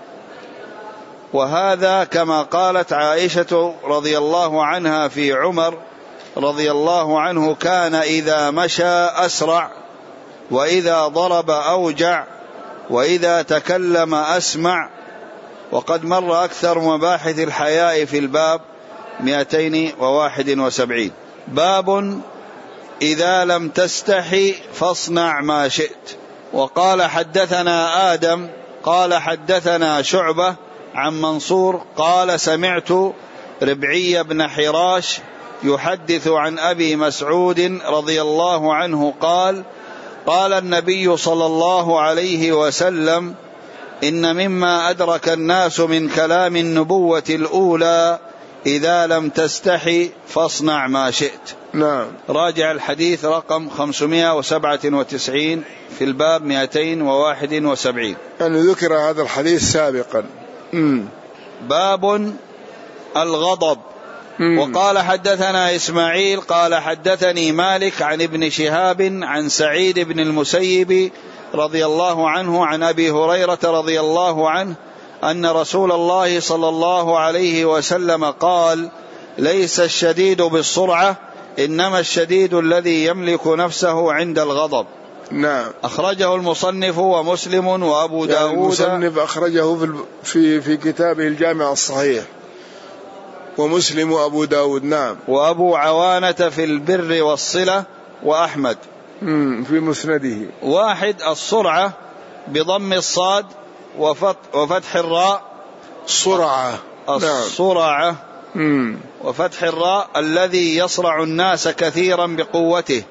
وهذا كما قالت عائشة رضي الله عنها في عمر رضي الله عنه: كان إذا مشى أسرع، وإذا ضرب أوجع، وإذا تكلم أسمع. وقد مر أكثر مباحث الحياء في الباب مئتين وواحد وسبعين. باب إذا لم تستحي فاصنع ما شئت. وقال حدثنا آدم قال حدثنا شعبة عن منصور قال سمعت ربعي بن حراش يحدث عن أبي مسعود رضي الله عنه قال: قال النبي صلى الله عليه وسلم: إن مما أدرك الناس من كلام النبوة الأولى إذا لم تستحي فاصنع ما شئت. نعم. راجع الحديث رقم خمسمائة وسبعة وتسعين في الباب مئتين وواحد وسبعين. يعني ذكر هذا الحديث سابقا. مم. باب الغضب. مم. وقال حدثنا إسماعيل قال حدثني مالك عن ابن شهاب عن سعيد بن المسيب رضي الله عنه عن أبي هريرة رضي الله عنه أن رسول الله صلى الله عليه وسلم قال: ليس الشديد بالسرعة، إنما الشديد الذي يملك نفسه عند الغضب. نعم. أخرجه المصنف ومسلم وأبو يعني داود. المصنف أخرجه في في كتابه الجامع الصحيح، ومسلم وأبو داود. نعم. وأبو عوانة في البر والصلة، وأحمد في مسنده. واحد السرعة بضم الصاد وفتح الراء. سرعة. السرعة. نعم. وفتح الراء الذي يصرع الناس كثيرا بقوته.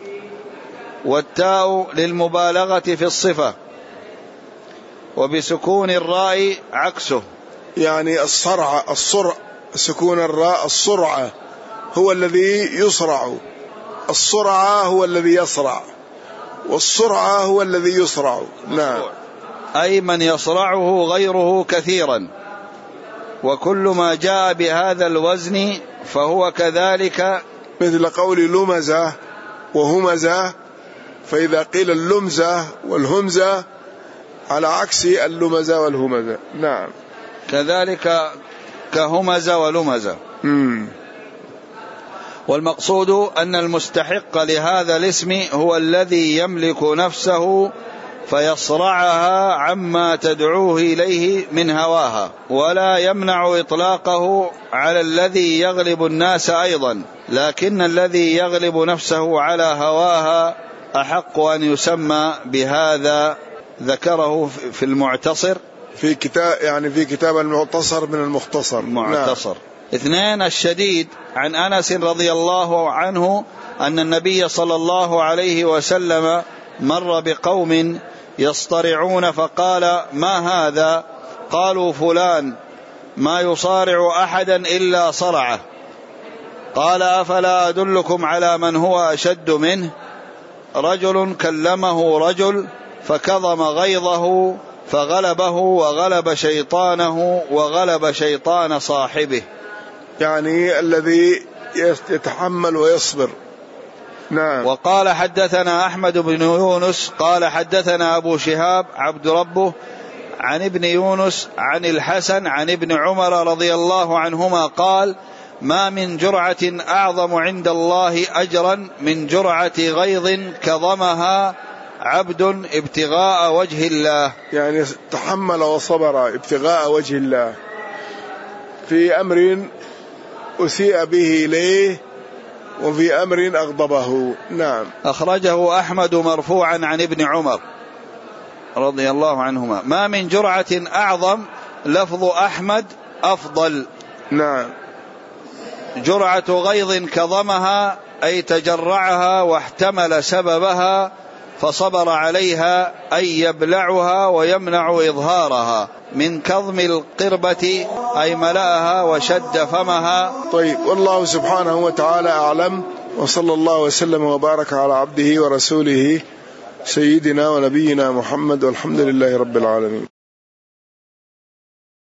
والتاء للمبالغة في الصفة، وبسكون الراء عكسه. يعني الصرعة الصرع سكون الراء، السرعة هو الذي يصرع، السرعة هو الذي يصرع، والسرعة هو الذي يصرع. نعم. أي من يصرعه غيره كثيرا، وكل ما جاء بهذا الوزن فهو كذلك، مثل قول لمزة وهمزة، فإذا قيل اللمزة والهمزة على عكس اللمزة والهمزة. نعم. كذلك كهمزة ولمزة. مم. والمقصود أن المستحق لهذا الاسم هو الذي يملك نفسه فيصرعها عما تدعوه إليه من هواها، ولا يمنع إطلاقه على الذي يغلب الناس أيضا، لكن الذي يغلب نفسه على هواها أحق أن يسمى بهذا. ذكره في المعتصر في كتاب يعني في كتاب المعتصر من المختصر. معتصر. نعم. اثنان الشديد. عن أنس رضي الله عنه أن النبي صلى الله عليه وسلم مر بقوم يصطرعون فقال: ما هذا؟ قالوا: فلان ما يصارع أحدا إلا صرعه. قال: أفلا أدلكم على من هو أشد منه؟ رجل كلمه رجل فكظم غيظه فغلبه وغلب شيطانه وغلب شيطان صاحبه. يعني الذي يتحمل ويصبر. نعم. وقال حدثنا أحمد بن يونس قال حدثنا أبو شهاب عبد ربه عن ابن يونس عن الحسن عن ابن عمر رضي الله عنهما قال: ما من جرعة أعظم عند الله أجرا من جرعة غيظ كظمها عبد ابتغاء وجه الله. يعني تحمل وصبر ابتغاء وجه الله في أمر أسيء به إليه وفي أمر أغضبه. نعم. أخرجه أحمد مرفوعا عن ابن عمر رضي الله عنهما. ما من جرعة أعظم، لفظ أحمد أفضل. نعم. جرعة غيظ كظمها أي تجرعها واحتمل سببها فصبر عليها أي يبلعها ويمنع إظهارها، من كظم القربة أي ملأها وشد فمها. طيب، والله سبحانه وتعالى أعلم، وصلى الله وسلم وبارك على عبده ورسوله سيدنا ونبينا محمد، والحمد لله رب العالمين.